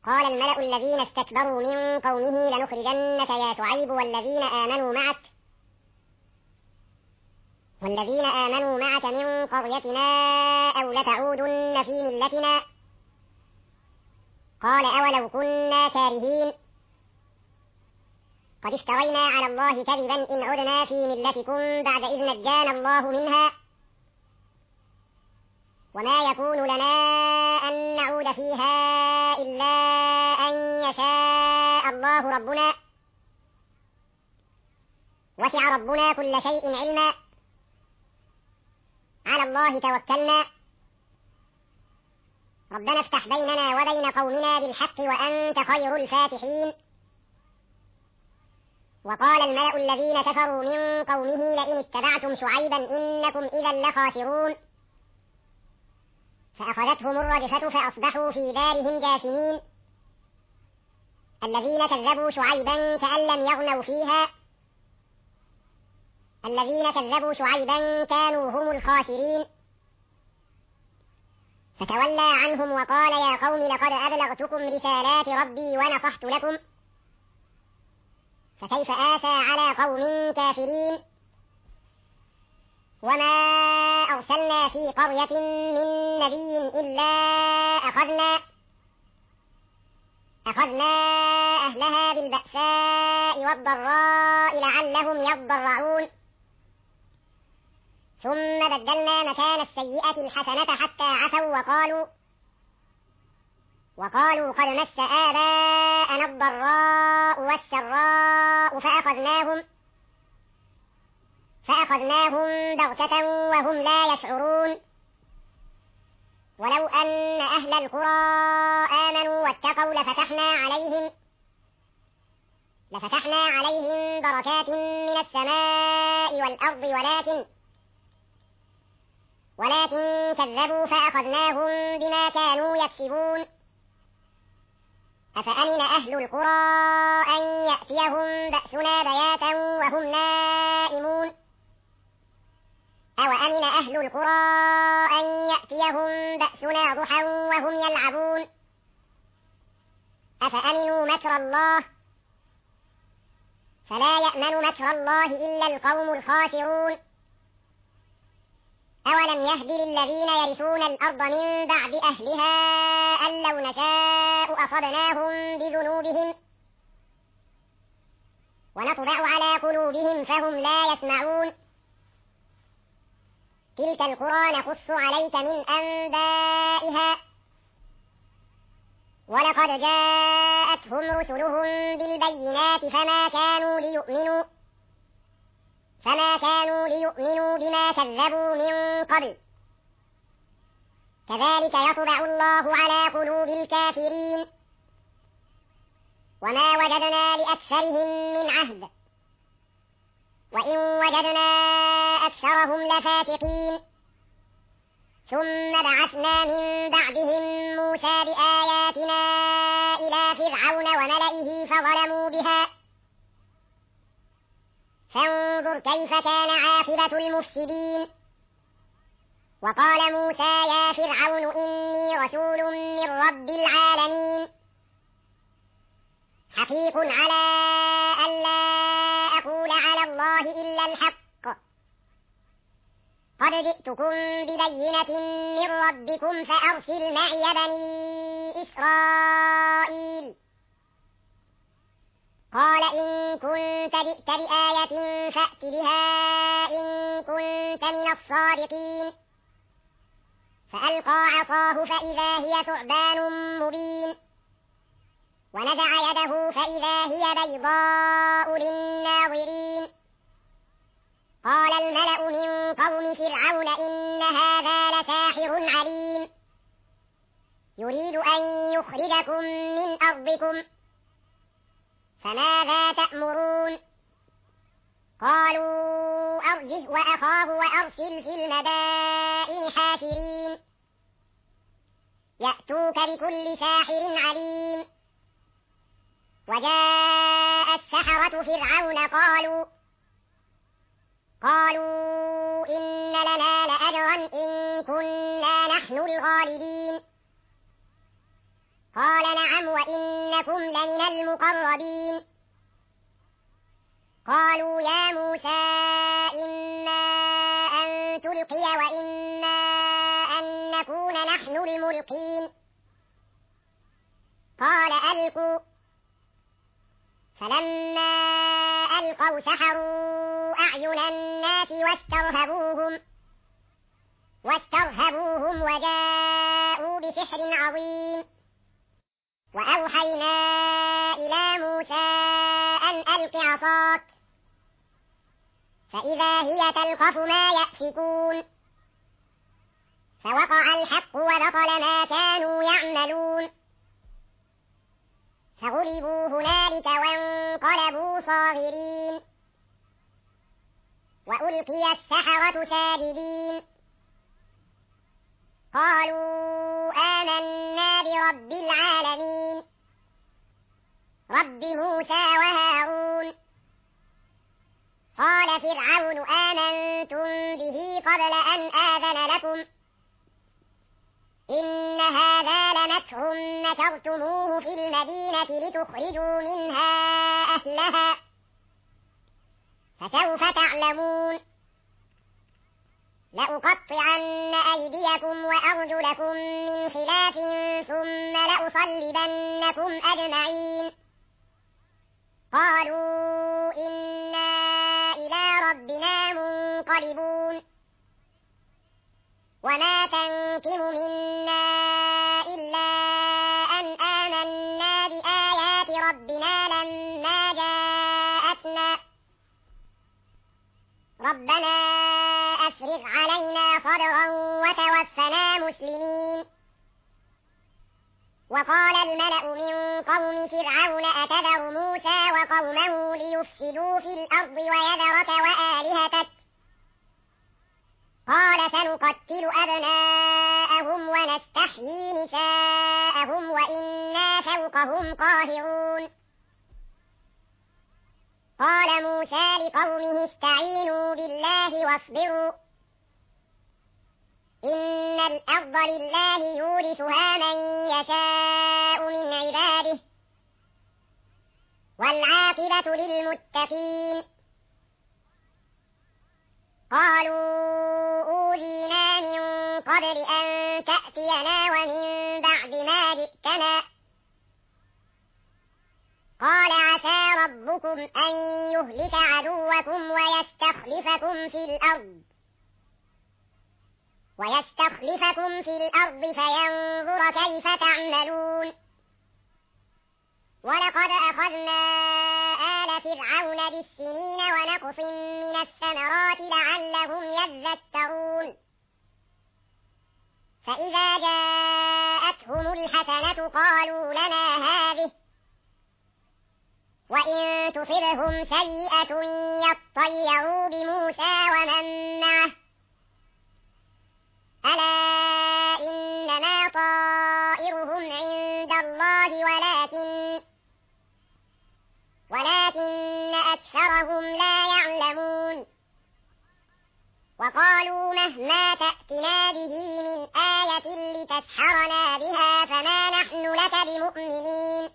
قال الملأ الذين استكبروا من قومه لنخرجنك يا شعيب والذين آمنوا معك من قريتنا أو لتعودن في ملتنا. قال أولو كنا كارهين قد افترينا على الله كذبا إن عدنا في ملتكم بعد إذ نجانا الله منها وما يكون لنا أن نعود فيها إلا أن يشاء الله ربنا وسع ربنا كل شيء علما على الله توكلنا ربنا افتح بيننا وبين قومنا بالحق وأنت خير الفاتحين. وقال الملأ الذين كفروا من قومه لئن اتبعتم شعيبا إنكم إذا لخاسرون فأخذتهم الرجفة فأصبحوا في دارهم جاثمين. الذين كذبوا شعيبا كأن لم يغنوا فيها الذين كذبوا شعيبا كانوا هم الخاسرين. فتولى عنهم وقال يا قوم لقد أبلغتكم رسالات ربي ونصحت لكم فكيف آسى على قوم كافرين. وما أرسلنا في قرية من نبي إلا أخذنا أهلها بالبأساء والضراء لعلهم يضرعون ثم بدلنا مكان السيئة الحسنة حتى عفوا وقالوا قد مس آباءنا الضراء والسراء فأخذناهم بغتة وهم لا يشعرون. ولو أن أهل القرى آمنوا واتقوا لفتحنا عليهم بركات من السماء والأرض ولكن كذبوا فأخذناهم بما كانوا يكسبون. أفأمن أهل القرى أن يأتيهم بأسنا بياتا وهم نائمون أوأمن أهل القرى أن يأتيهم بأسنا ضحى وهم يلعبون أفأمنوا مكر الله فلا يأمن مكر الله إلا القوم الخاسرون. أولم يهد للذين يرثون الأرض من بعد أهلها أن لو نشاء أصبناهم بذنوبهم ونطبع على قلوبهم فهم لا يسمعون. تلك القرى نقص عليك من أنبائها ولقد جاءتهم رسلهم بالبينات فما كانوا ليؤمنوا بما كذبوا من قبل كذلك يطبع الله على قلوب الكافرين. وما وجدنا لأكثرهم من عهد وإن وجدنا أكثرهم لفاسقين. ثم بعثنا من بعدهم موسى بآياتنا إلى فرعون وملئه فظلموا بها فانظر كيف كان عاقبة المفسدين. وقال موسى يا فرعون إني رسول من رب العالمين حقيق على ألا أقول على الله إلا الحق قد جئتكم ببينة من ربكم فأرسل معي بني إسرائيل. قال إن كنت جئت بآية فأت بها إن كنت من الصادقين. فألقى عصاه فإذا هي ثعبان مبين ونزع يده فإذا هي بيضاء للناظرين. قال الملأ من قوم فرعون إن هذا لساحر عليم يريد أن يخرجكم من أرضكم فماذا تأمرون. قالوا أرجه وأخاه وأرسل في المدائن حاشرين يأتوك بكل ساحر عليم. وجاء السحرة فرعون قالوا إن لنا لأجرا إن كنا نحن الغالبين. قال نعم وإنكم لمن المقربين قالوا يا موسى إما أن تلقي وإما أن نكون نحن الملقين قال ألقوا فلما ألقوا سحروا أعين الناس واسترهبوهم وجاءوا بسحر عظيم وأوحينا إلى موسى أن ألق عصاك فإذا هي تلقف ما يأفكون فوقع الحق وبطل ما كانوا يعملون فغلبوا هنالك وانقلبوا صاغرين وألقي السحرة ساجدين قالوا آمنا برب العالمين رب موسى وهارون قال فرعون آمنتم به قبل أن آذن لكم إن هذا لمكر مكرتموه في المدينة لتخرجوا منها أهلها فسوف تعلمون لأقطعن أيديكم وأرجلكم من خلاف ثم لأصلبنكم أجمعين قالوا إنا إلى ربنا منقلبون وما تنقم منا إلا أن آمنا بآيات ربنا لما جاءتنا ربنا أفرغ علينا صبرا وتوفنا مسلمين وقال الملأ من قوم فرعون أتذر موسى وقومه ليفسدوا في الأرض ويذرك وآلهتك قال سنقتل أبناءهم ونستحيي نساءهم وإنا فوقهم قاهرون قال موسى لقومه استعينوا بالله واصبروا إن الأرض لله يورثها من يشاء من عباده والعاقبة للمتقين قالوا أوذينا من قبل أن تأتينا ومن بعد ما جئتنا قال عسى ربكم أن يهلك عدوكم ويستخلفكم في الأرض فينظر كيف تعملون ولقد أخذنا آل فرعون بالسنين ونقص من الثمرات لعلهم يذكرون فإذا جاءتهم الحسنة قالوا لنا هذه وإن تصبهم سيئة يطيروا بموسى ومن معه ألا إنما طائرهم عند الله ولكن أكثرهم لا يعلمون وقالوا مهما تأتنا به من آية لتسحرنا بها فما نحن لك بمؤمنين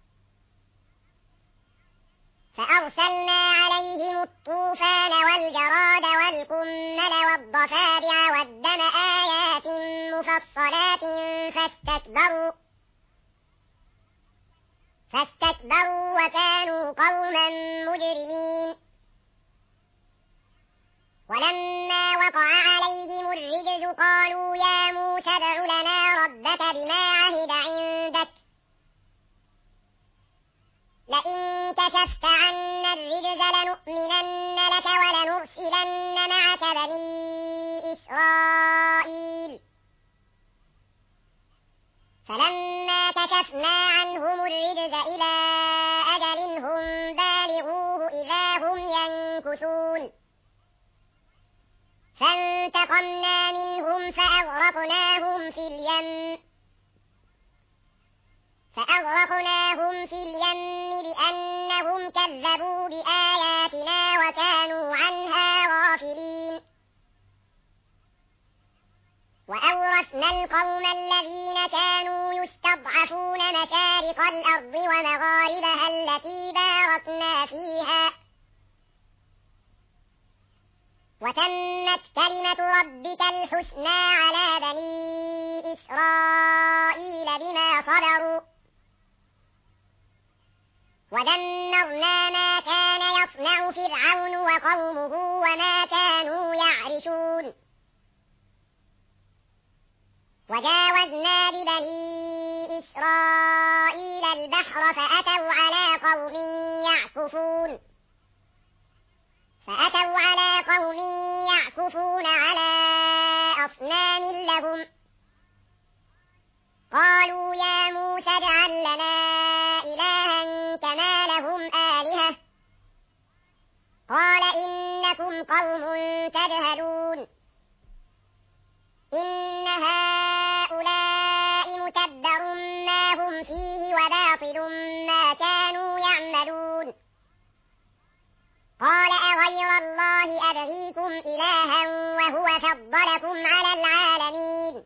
فأرسلنا عليهم الطوفان والجراد والقمل والضفادع والدم آيات مفصلات فاستكبروا وكانوا قوما مجرمين ولما وقع عليهم الرجز قالوا يا موسى ادع لنا ربك بما عهد عندك لئن كشفت عنا الرجز لنؤمنن لك ولنرسلن معك بني إسرائيل فلما كشفنا عنهم الرجز إلى أجل هم بالغوه إذا هم ينكثون فانتقمنا منهم فأغرقناهم في اليم لأنهم كذبوا بآياتنا وكانوا عنها غافلين وأورثنا القوم الذين كانوا يستضعفون مشارق الأرض ومغاربها التي باركنا فيها وتمت كلمة ربك الحسنى على بني إسرائيل بما صبروا ودمرنا ما كان يصنع فرعون وقومه وما كانوا يعرشون وجاوزنا ببني إسرائيل البحر فأتوا على قوم يعكفون على أصنام لهم قالوا يا موسى اجعل لنا إلها كما لهم آلهة قال إنكم قوم تجهلون إن هؤلاء متبر ما هم فيه وباطل ما كانوا يعملون قال أغير الله أبغيكم إلها وهو فضلكم على العالمين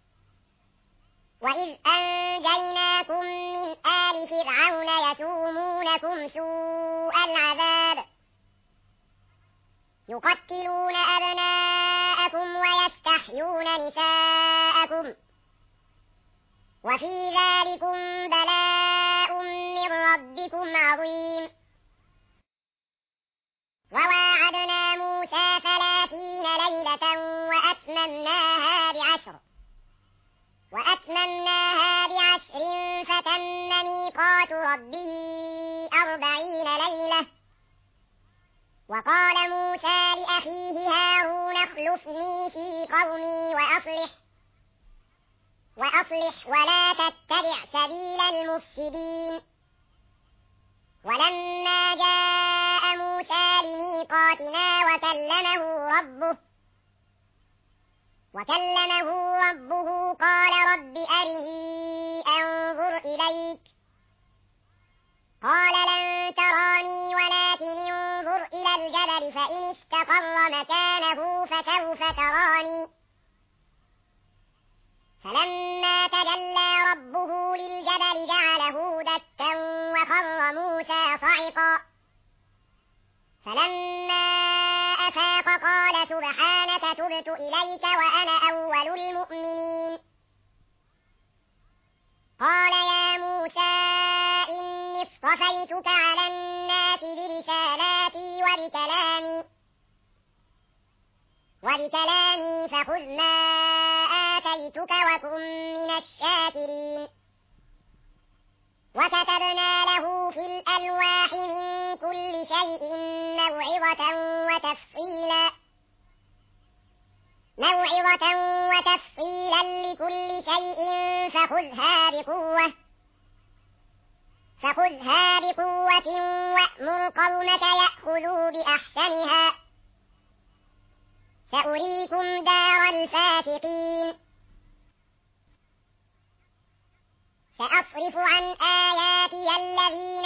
وإذ أنجيناكم من آل فرعون يسومونكم سوء العذاب يقتلون أبناءكم ويستحيون نساءكم وفي ذلكم بلاء من ربكم عظيم وواعدنا موسى 30 ليلة وأتممناها بعشر فتم ميقات ربه 40 ليلة وقال موسى لأخيه هارون اخلفني في قومي وأصلح ولا تتبع سبيل المفسدين ولما جاء موسى لميقاتنا وكلمه ربه قال رب أرني أنظر إليك قال لن تراني ولكن انظر إلى الجبل فإن استقر مكانه فسوف تراني فلما تجلى ربه للجبل جعله دكا وخر موسى صعقا فلما أفاق قال سبحانك تبت إليك وأنا أول المؤمنين قال يا موسى إني اصطفيتك على الناس برسالاتي وبكلامي فخذ ما آتيتك وكن من الشاكرين وكتبنا له في الألواح من كل شيء موعظة وتفصيلا لكل شيء فخذها بقوة وأمر قومك يأخذوا بأحسنها سأريكم دار الفاسقين سأصرف عن آياتي الذين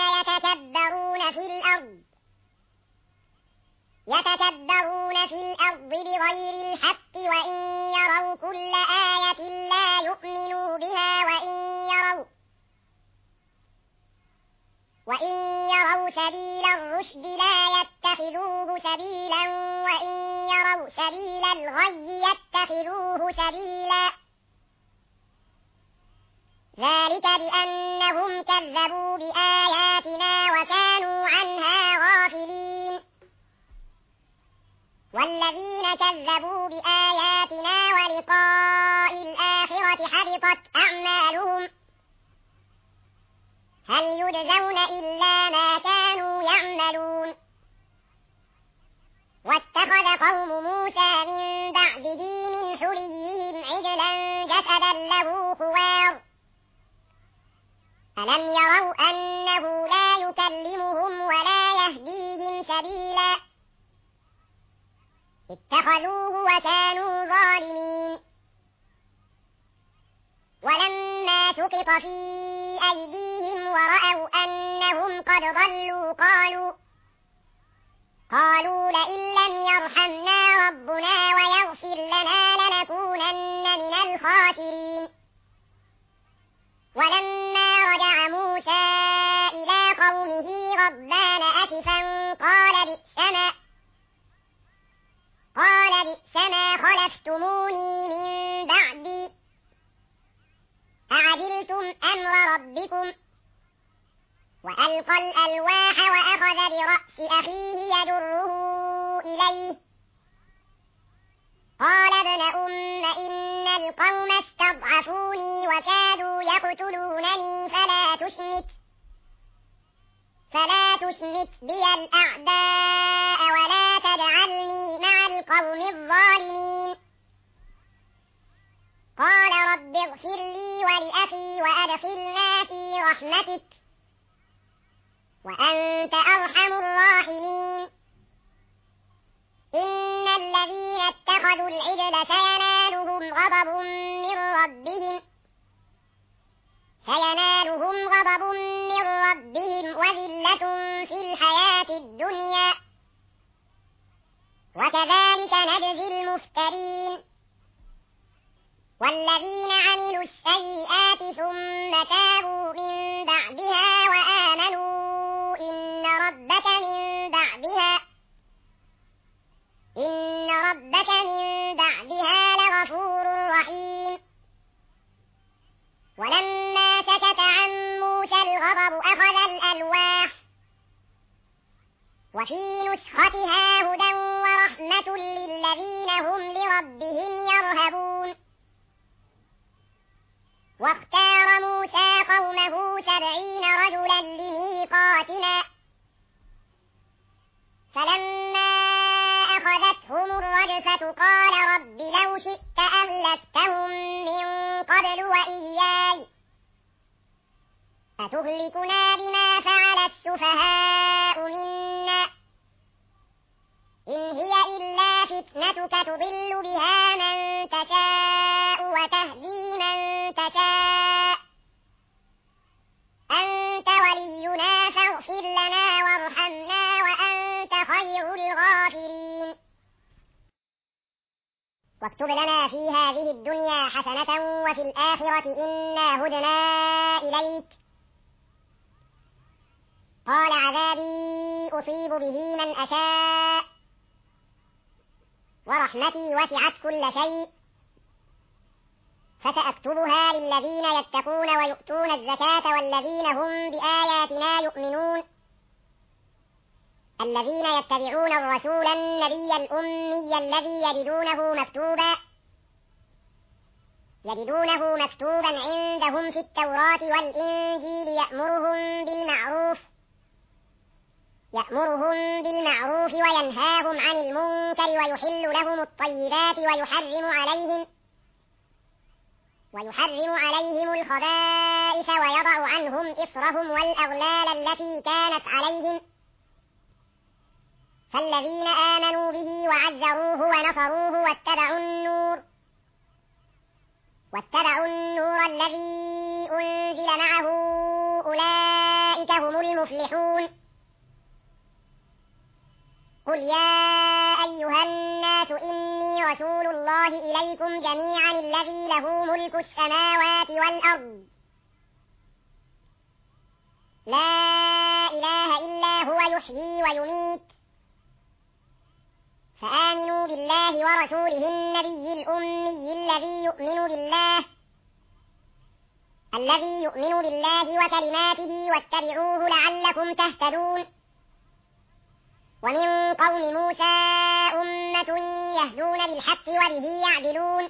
يتكبرون في الأرض بغير الحق وإن يروا كل آية لا يؤمنوا بها وإن يروا سبيل الرشد لا يتخذوه سبيلا وإن يروا سبيل الغي يتخذوه سبيلا ذلك بأنهم كذبوا بآياتنا وكانوا عنها غافلين والذين كذبوا بآياتنا ولقاء الآخرة حبطت أعمالهم هل يجزون إلا ما كانوا يعملون واتخذ قوم موسى من بعده من حليهم عجلا جسدا له خوار ألم يروا أنه لا يكلمهم ولا يهديهم سبيلا اتخذوه وكانوا ظالمين ولما سقط في أيديهم ورأوا أنهم قد ضلوا قالوا لئن لم يرحمنا ربنا ويغفر لنا لنكونن من الخاسرين. ولما رجع موسى إلى قومه غضبان أسفا قال بئس ما خلفتموني من بعدي أعجلتم أمر ربكم. وألقى الألواح وأخذ برأس أخيه يجره إليه قال ابن أم إن القوم استضعفوني وكادوا يقتلونني فلا تشمت بي الأعداء ولا تجعلني مع القوم الظالمين. قال رب اغفر لي ولأخي وأدخلنا في رحمتك وأنت أرحم الراحمين. إن الذين اتخذوا العجل سينالهم غضب من ربهم وذلة في الحياة الدنيا وكذلك نجزي المفترين. والذين عملوا السيئات ثم تابوا من بعدها وآمنوا إن ربك من بعدها لغفور رحيم. ولما سكت عن موسى الغضب أخذ الألواح وفي نسختها هدى ورحمة للذين هم لربهم يرهبون. واختار موسى قومه 70 رجلا لميقاتنا فلما أخذتهم الرجفة قال رب لو شئت أهلكتهم من قبل وإياي أتهلكنا بما فعل السفهاء منا إن هي إلا فتنتك تضل بها من تشاء وتهدي من تشاء أنت ولينا فاغفر لنا وارحمنا وأنت خير الغافرين. واكتب لنا في هذه الدنيا حسنة وفي الآخرة إنا هدنا إليك. قال عذابي أصيب به من أشاء ورحمتي وسعت كل شيء فسأكتبها للذين يتقون ويؤتون الزكاة والذين هم بآياتنا يؤمنون الذين يتبعون الرسول النبي الأمي الذي يجدونه مكتوبا عندهم في التوراة والإنجيل يأمرهم بالمعروف وينهاهم عن المنكر ويحل لهم الطيبات ويحرم عليهم الخبائث ويضع عنهم إصرهم والأغلال التي كانت عليهم فالذين آمنوا به وعزروه ونصروه واتبعوا النور الذي أنزل معه أولئك هم المفلحون. قل يا أيها الناس إني رسول الله إليكم جميعا الذي له ملك السماوات والأرض لا إله إلا هو يحيي ويميت فآمنوا بالله ورسوله النبي الأمي الذي يؤمن بالله وكلماته واتبعوه لعلكم تهتدون. ومن قوم موسى أمة يهدون بالحق وبه يعدلون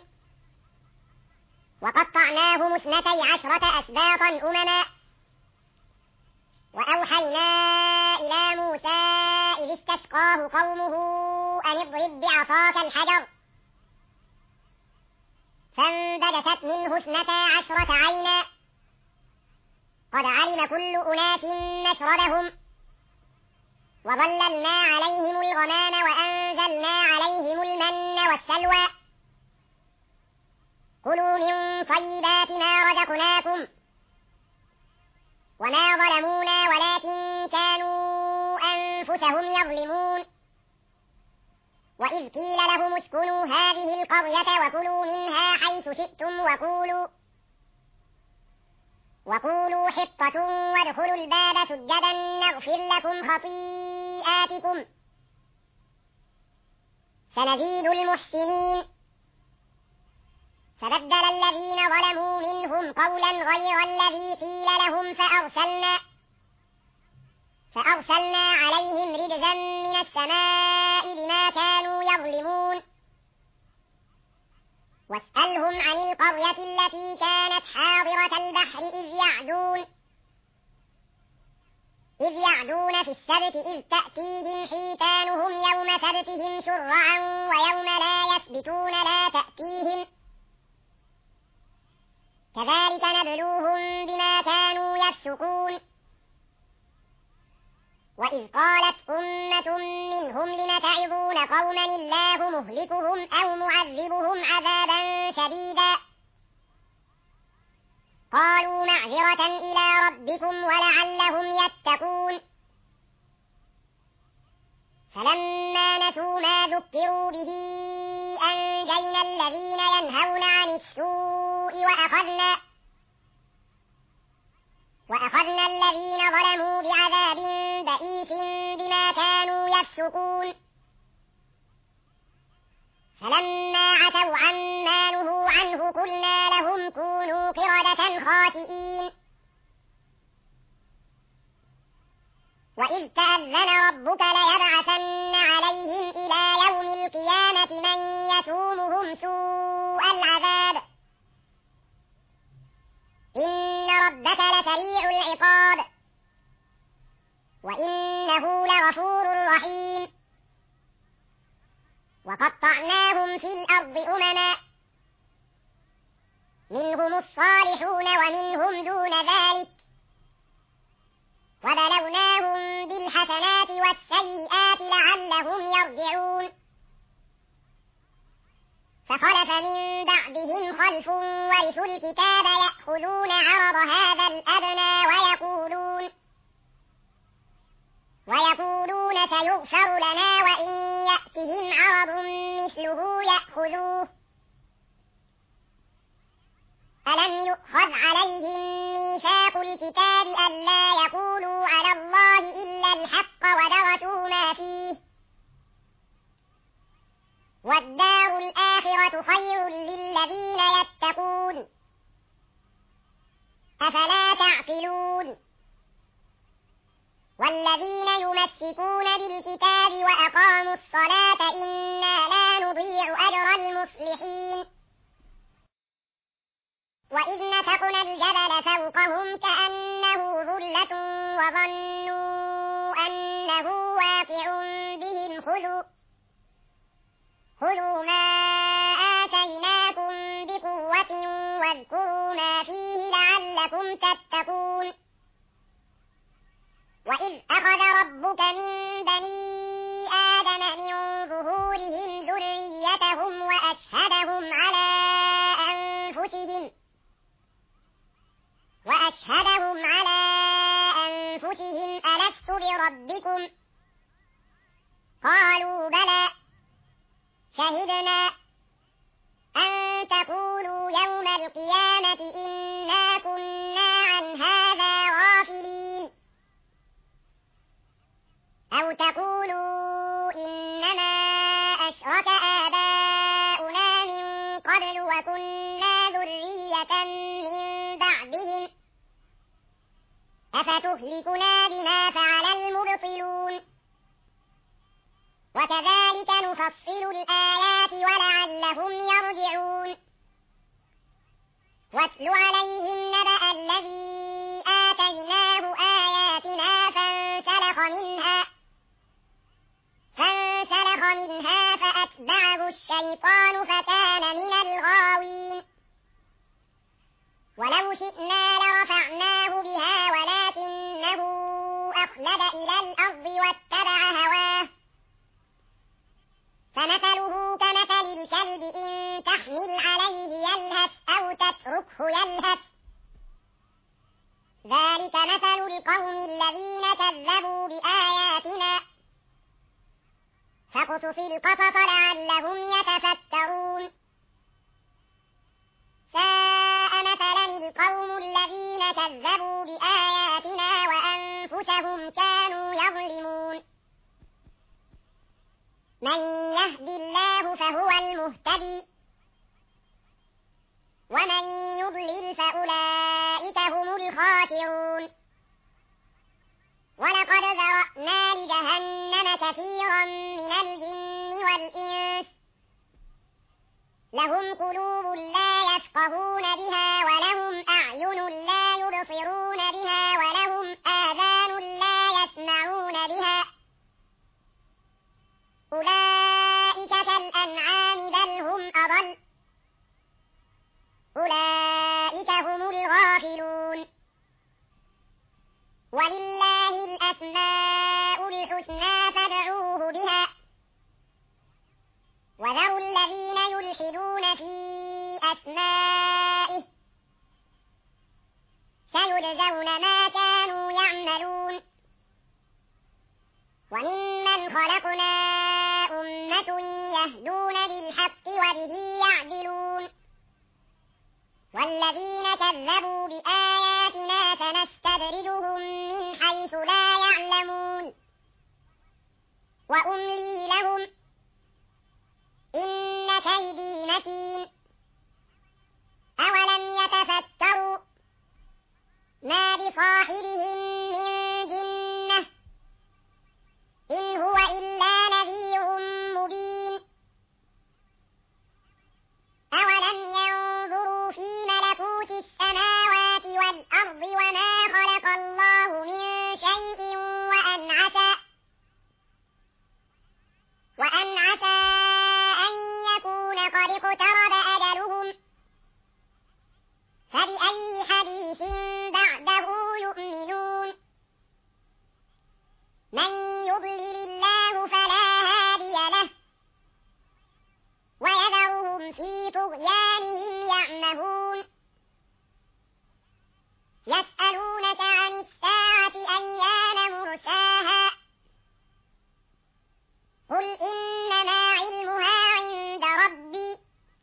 وقطعناهم 12 أسباطا أمما وأوحينا إلى موسى إذ استسقاه قومه أن اضرب بعصاك الحجر فانبجست منه 12 عينا قد علم كل أناس مشربهم وظللنا عليهم الغمام وأنزلنا عليهم المن والسلوى كلوا من طيبات ما رزقناكم وما ظلمونا ولكن كانوا أنفسهم يظلمون. وإذ قيل لهم اسكنوا هذه القرية وكلوا منها حيث شئتم وقولوا حطة وادخلوا الباب سجدا نغفر لكم خطيئاتكم سنزيد المحسنين. فبدل الذين ظلموا منهم قولا غير الذي قيل لهم فأرسلنا عليهم رجزا من السماء بما كانوا يظلمون. واسألهم عن القرية التي كانت حاضرة البحر إذ يعدون في السبت إذ تأتيهم حيتانهم يوم سبتهم شرعا ويوم لا يسبتون لا تأتيهم كذلك نبلوهم بما كانوا يفسقون. وإذ قالت أمة منهم لم تعظون قوما الله مهلكهم أو معذبهم عذابا شديدا قالوا معذرة إلى ربكم ولعلهم يتقون. فلما نسوا ما ذكروا به أنجينا الذين ينهون عن السوء وأخذنا الذين ظلموا بعذاب بئيس بما كانوا يفسقون. فلما عتوا عما نهوا عنه قلنا لهم كونوا قردة خاسئين. وإذ تأذن ربك ليبعثن عليهم إلى يوم القيامة من يسومهم سوء العذاب إن ربك لسريع العقاب وإنه لغفور رحيم. وقطعناهم في الأرض أمما منهم الصالحون ومنهم دون ذلك وبلوناهم بالحسنات والسيئات لعلهم يرجعون. فخلف من بعدهم خلف ورثوا الكتاب يأخذون عرض هذا الأدنى ويقولون سيغفر لنا وإن يأتهم عرض مثله يأخذوه. ألم يؤخذ عليهم ميثاق الكتاب ألا يقولوا على الله إلا الحق ودرسوا ما فيه والدار الآخرة خير للذين يتقون أفلا تعقلون. والذين يمسكون بالكتاب وأقاموا الصلاة إنا لا نضيع أجر المصلحين. وإذ نتقنا الجبل فوقهم كأنه ظلة وظنوا أنه واقع بهم خذوا ما آتيناكم بقوة واذكروا ما فيه لعلكم تتقون. وإذ أخذ ربك من بني آدم من ظهورهم ذريتهم وأشهدهم على أنفسهم ألست بربكم قالوا بلى شهدنا أن تقولوا يوم القيامة إنا كنا عن هذا غافلين أو تقولوا إنما أشرك آباؤنا من قبل وكنا ذرية من بعدهم أفتهلكنا بما فعل المبطلون. وكذلك نفصل الآيات ولعلهم يرجعون. واتل عليهم نبأ الذي آتيناه آياتنا فانسلخ منها فأتبعه الشيطان فكان من الغاوين. ولو شئنا لرفعناه بها ولكنه أخلد إلى الأرض واتبع هواه فمثله كمثل الكلب إن تحمل عليه يلهث أو تتركه يلهث ذلك مثل القوم الذين كذبوا بآياتنا فاقصص القصص لعلهم يتفكرون ساء مثلا القوم الذين كذبوا بآياتنا وأنفسهم كانوا يظلمون من يهد الله فهو المهتدي ومن يضلل فأولئك هم الخاسرون ولقد ذرأنا لجهنم كثيرا من الجن والإنس لهم قلوب لا يفقهون بها ولهم أعين لا يبصرون بها ولهم آذان لا يسمعون بها أولئك كالأنعام بل هم أضل أولئك هم الغافلون ولله الأسماء الحسنى فادعوه بها وذروا الذين يلحدون في أسمائه سيجزون ما كانوا يعملون وممن خلقنا أمة يهدون بالحق وبه يعدلون والذين كذبوا بآياتنا سنستدرجهم من حيث لا يعلمون وأملي لهم إن كيدي متين أولم يتفكروا ما بصاحبهم من جنة إن هو إلا نذير مبين أولم ينظروا في ملكوت السماوات والأرض وما خلق الله من شيء وأن عسى أن يكون قد اقترب أجلهم فبأي حديث بعده يؤمنون من يضلل الله فلا هادي له ويذرهم في طغيانهم يعمهون يسألونك عن الساعة أيان مرساها قل إنما علمها عند ربي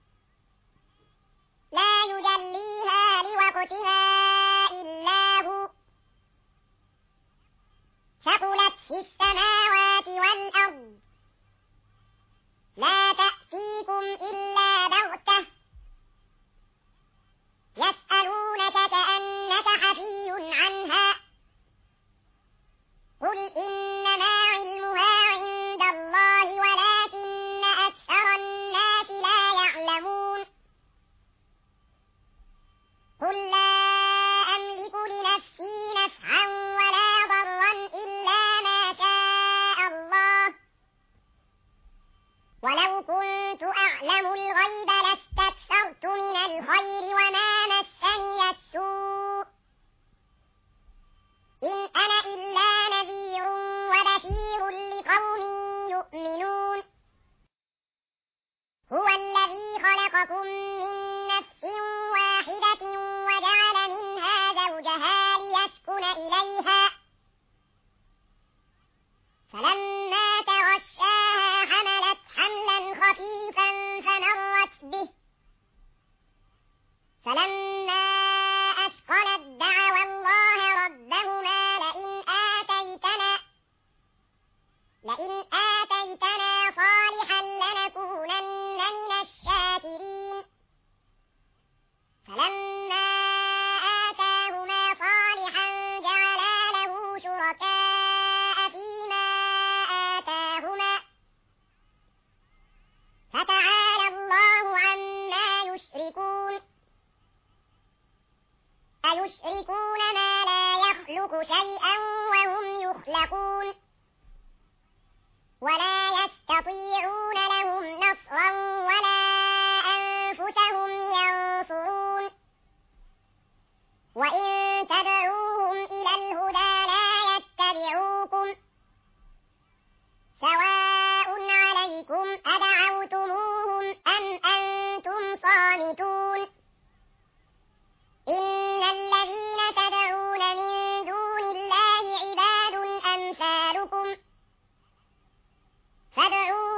لا يجليها لوقتها إلا هو ثقلت في السماوات والأرض لا تأتيكم إلا بغتة يسألونك كأنك حفي عنها قل إنما علمها عند الله ولكن أكثر الناس لا يعلمون قل لا أملك لنفسي نفعا ولا ضرا إلا ما شاء الله ولو كنت أعلم الغيب لاستكثرت من الخير وما مسني السوء إن أنا إلا نذير وبشير لقوم يؤمنون هو الذي خلقكم من نفس واحدة وجعل منها زوجها ليسكن إليها فلما تغشاها حملت حملا خفيفا فمرت به فلما أثقلت دعوا الله ربهما لئن آتيتنا صالحا لنكونن من الشاكرين فلما آتاهما صالحا جعلا له شركاء فيما آتاهما فتعالى الله عما يشركون أيشركون ما لا يخلق شيئا وهم يخلقون ولا يستطيعون لهم نصرا ولا أنفسهم ينصرون وإن تدعوهم إلى الهدى لا يتبعوكم سواء عليكم أدعوتموهم أم أنتم صامتون إن الذين تدعون من دون الله عباد أمثالكم فادعوا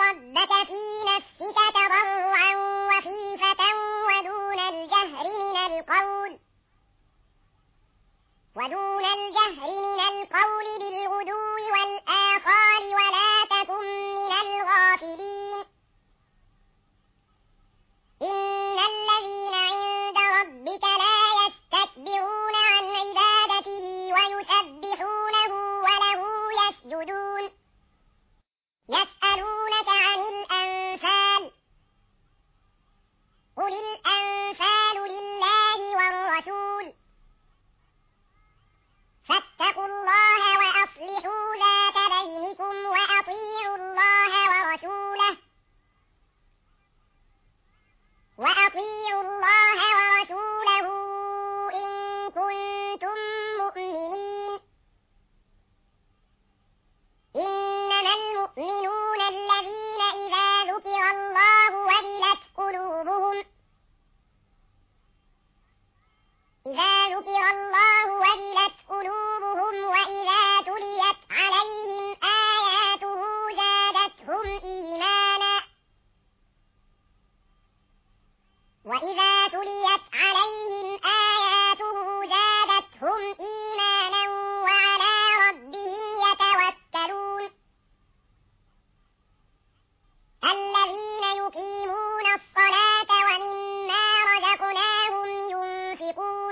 ربك في نفسك تضرعا وخيفة ودون الجهر من القول بالغدو والآصال ولا تكن من الغافلين إن الذين عند ربك لا يستكبرون عن عبادته ويسبحونه وله يسجدون يسألونك عن الأنفال قل الأنفال لله والرسول فاتقوا الله وأصلحوا ذات بينكم وأطيعوا الله ورسوله إن كنتم مؤمنين إنما المؤمنون الذين إذا ذكر الله وجلت قلوبهم وإذا تليت عليهم آياته زادتهم إيمانا وعلى ربهم يتوكلون الذين يقيمون الصلاة ومما رزقناهم ينفقون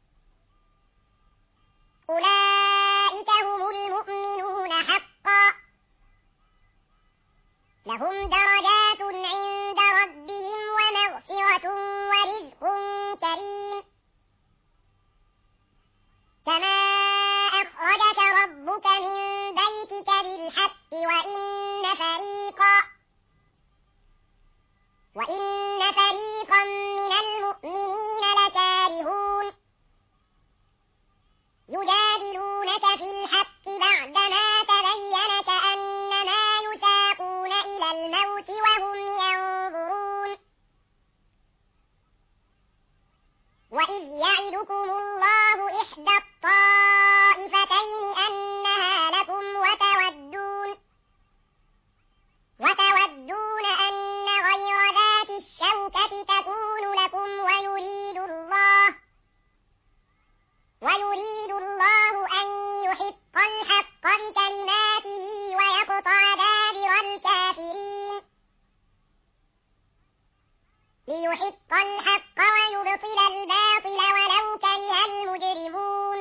أولئك هم المؤمنون حقا لهم درجات عند ربهم ومغفرة ورزق كريم كما أخرجك ربك من بيتك بالحق وإن فريقا من المؤمنين لكارهون يجادلونك في الحق بعدما تبين كأنما يساقون إلى الموت وهم ينظرون وإذ يعدكم الله إحدى الطائفتين أنها لكم وتودون أن غير ذات الشوكة تكون لكم ويريد الله أن يحق الحق بكلماته ويقطع دابر الكافرين ليحق الحق ويبطل الباطل ولو كره المجرمون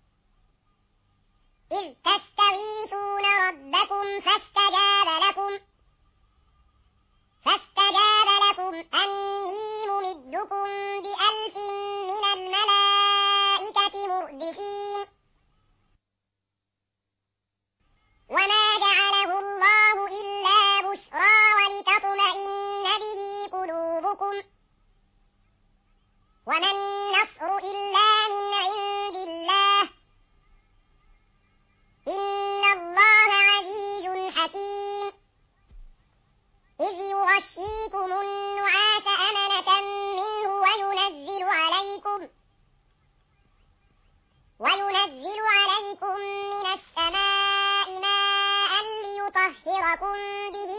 إذ تستغيثون ربكم فاستجاب لكم أني ممدكم ب1000 من الملائكة مردفين وما جعله الله إلا بشرى ولتطمئن به قلوبكم وما النصر إلا من عند الله إن الله عزيز حكيم إذ يغشيكم النعاس أمنة منه وينزل عليكم من السماء ماء ليطهركم به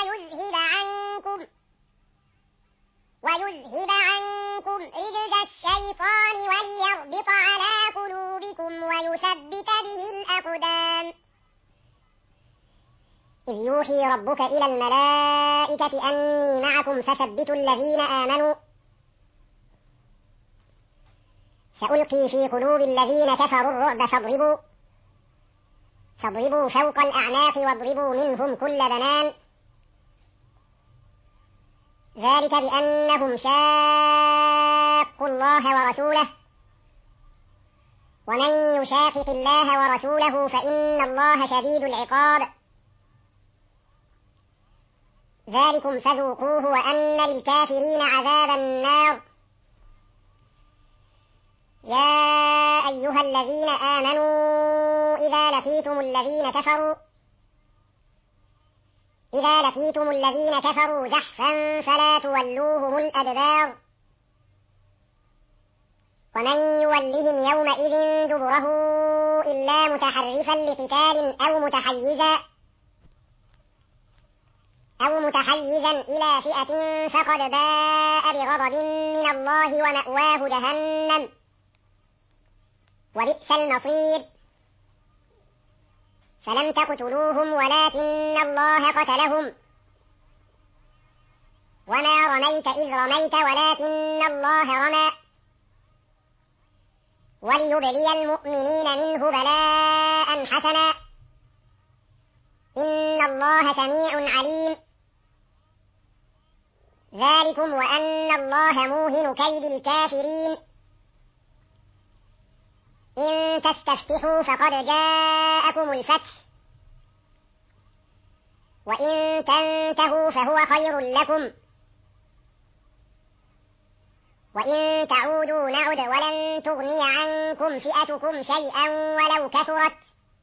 ويذهب عنكم رجز الشيطان وليربط على قلوبكم ويثبت به الأقدام إذ يوحي ربك إلى الملائكة أني معكم فثبتوا الذين آمنوا سألقي في قلوب الذين كفروا الرعب فاضربوا فوق الأعناق واضربوا منهم كل بنان ذلك بأنهم شاقوا الله ورسوله ومن يشاقق الله ورسوله فإن الله شديد العقاب ذلكم فذوقوه وأن للكافرين عذاب النار يا أيها الذين آمنوا إذا لقيتم الذين كفروا زحفا فلا تولوهم الأدبار ومن يولهم يومئذ دبره إلا متحرفا لقتال أو متحيزا إلى فئة فقد باء بغضب من الله ومأواه جهنم وبئس المصير. فلم تقتلوهم ولكن الله قتلهم وما رميت إذ رميت ولكن الله رمى وليبلي المؤمنين منه بلاء حسنا إن الله سميع عليم. ذلكم وأن الله موهن كيد الكافرين. إن تستفتحوا فقد جاءكم الفتح وإن تنتهوا فهو خير لكم وإن تعودوا نعد ولن تغني عنكم فئتكم شيئا ولو كثرت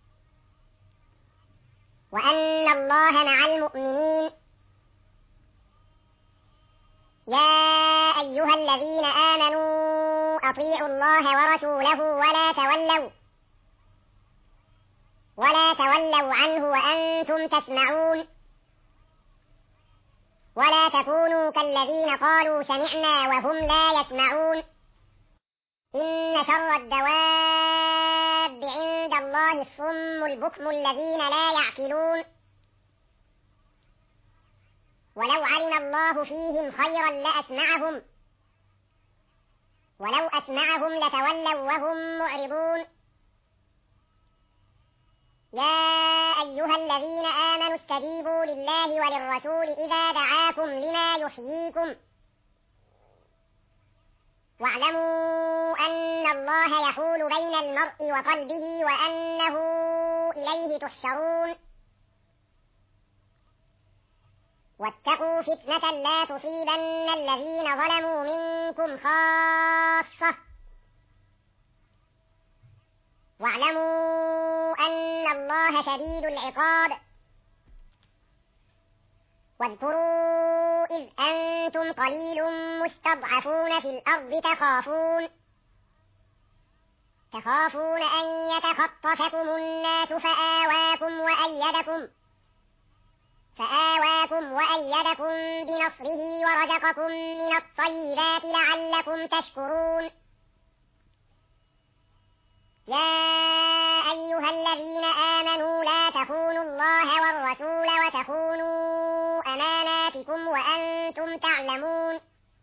وأن الله مع المؤمنين. يا أيها الذين آمنوا أطيعوا الله ورسوله ولا تولوا عنه وأنتم تسمعون ولا تكونوا كالذين قالوا سمعنا وهم لا يسمعون. إن شر الدواب عند الله الصم البكم الذين لا يعقلون. ولو علم الله فيهم خيرا لأسمعهم ولو أسمعهم لتولوا وهم معرضون. يا أيها الذين آمنوا استجيبوا لله وللرسول إذا دعاكم لما يحييكم واعلموا أن الله يحول بين المرء وقلبه وأنه إليه تحشرون. واتقوا فتنة لا تصيبن الذين ظلموا منكم خاصة واعلموا أن الله شديد العقاب. واذكروا إذ أنتم قليل مستضعفون في الأرض تخافون أن يتخطفكم الناس فآواكم وأيدكم بنصره ورزقكم من الطيبات لعلكم تشكرون. يا أيها الذين آمنوا لا تخونوا الله والرسول وتخونوا أماناتكم وأنتم تعلمون.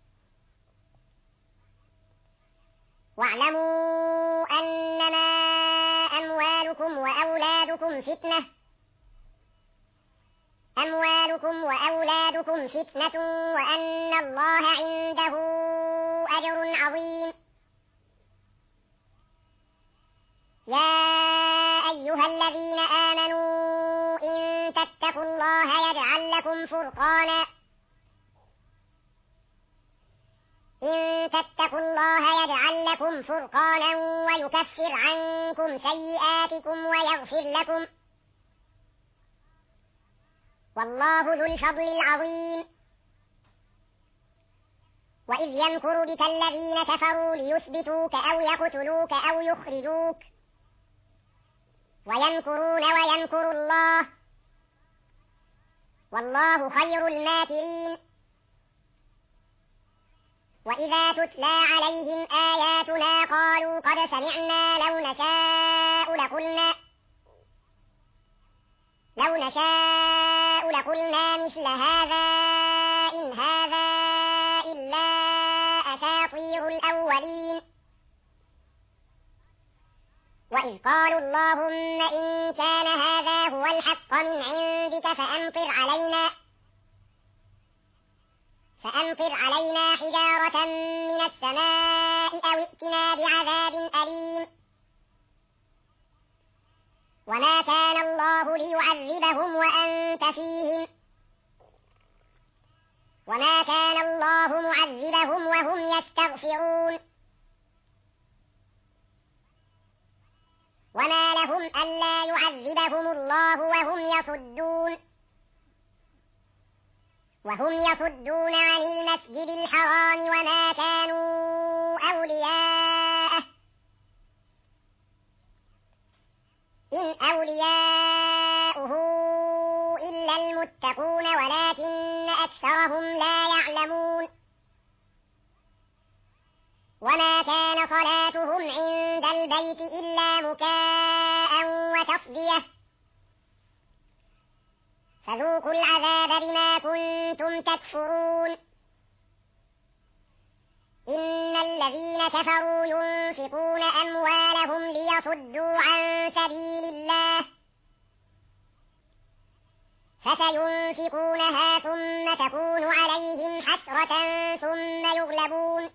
واعلموا أنما أموالكم وأولادكم فتنة وأن الله عنده أجر عظيم. يا أيها الذين آمنوا إن تتقوا الله يجعل لكم فرقانا ويكفر عنكم سيئاتكم ويغفر لكم والله ذو الفضل العظيم. وإذ يمكر بك الذين كفروا ليثبتوك أو يقتلوك أو يخرجوك ويمكرون ويمكر الله والله خير الماكرين. وإذا تتلى عليهم آياتنا قالوا قد سمعنا لو نشاء لقلنا مثل هذا إن هذا إلا أساطير الأولين. وإذ قالوا اللهم إن كان هذا هو الحق من عندك فأمطر علينا حجارة من السماء أو ائتنا بعذاب أليم. وما كان الله ليعذبهم وأنت فيهم وما كان الله معذبهم وهم يستغفرون. وما لهم ألا يعذبهم الله وهم يصدون عن المسجد الحرام وما كانوا أولياءه إن أولياؤه إلا المتقون ولكن أكثرهم لا يعلمون وما كان صلاتهم عند البيت إلا مكاء وتصدية فذوقوا العذاب بما كنتم تكفرون إن الذين كفروا ينفقون أموالهم ليصدوا عن سبيل الله فسينفقونها ثم تكون عليهم حسرة ثم يغلبون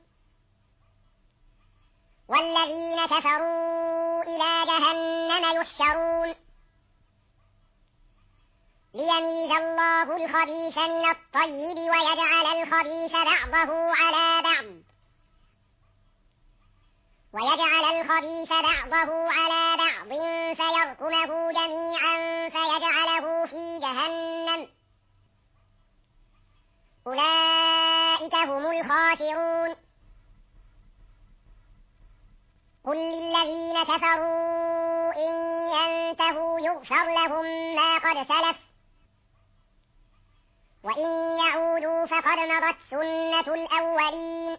والذين كفروا إلى جهنم يحشرون ليميز الله الخبيث من الطيب ويجعل الخبيث بعضه على بعض فيركمه جميعا فيجعله في جهنم أولئك هم الخاسرون قل للذين كفروا إن ينتهوا يغفر لهم ما قد سلف وإن يعودوا فقد مضت سنة الأولين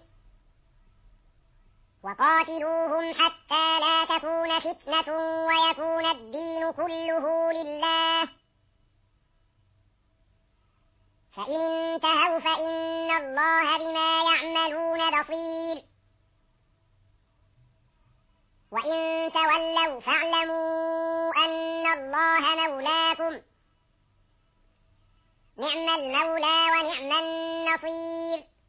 وقاتلوهم حتى لا تكون فتنة ويكون الدين كله لله فإن انتهوا فإن الله بما يعملون بصير وإن تولوا فاعلموا أن الله مولاكم نعم المولى ونعم النصير